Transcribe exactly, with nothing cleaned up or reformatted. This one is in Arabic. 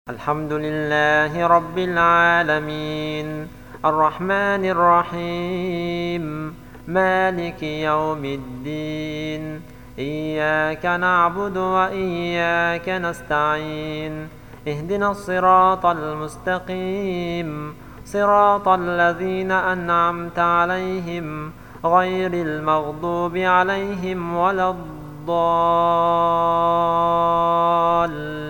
الحمد لله رب العالمين الرحمن الرحيم مالك يوم الدين إياك نعبد وإياك نستعين اهدنا الصراط المستقيم صراط الذين أنعمت عليهم غير المغضوب عليهم ولا الضالين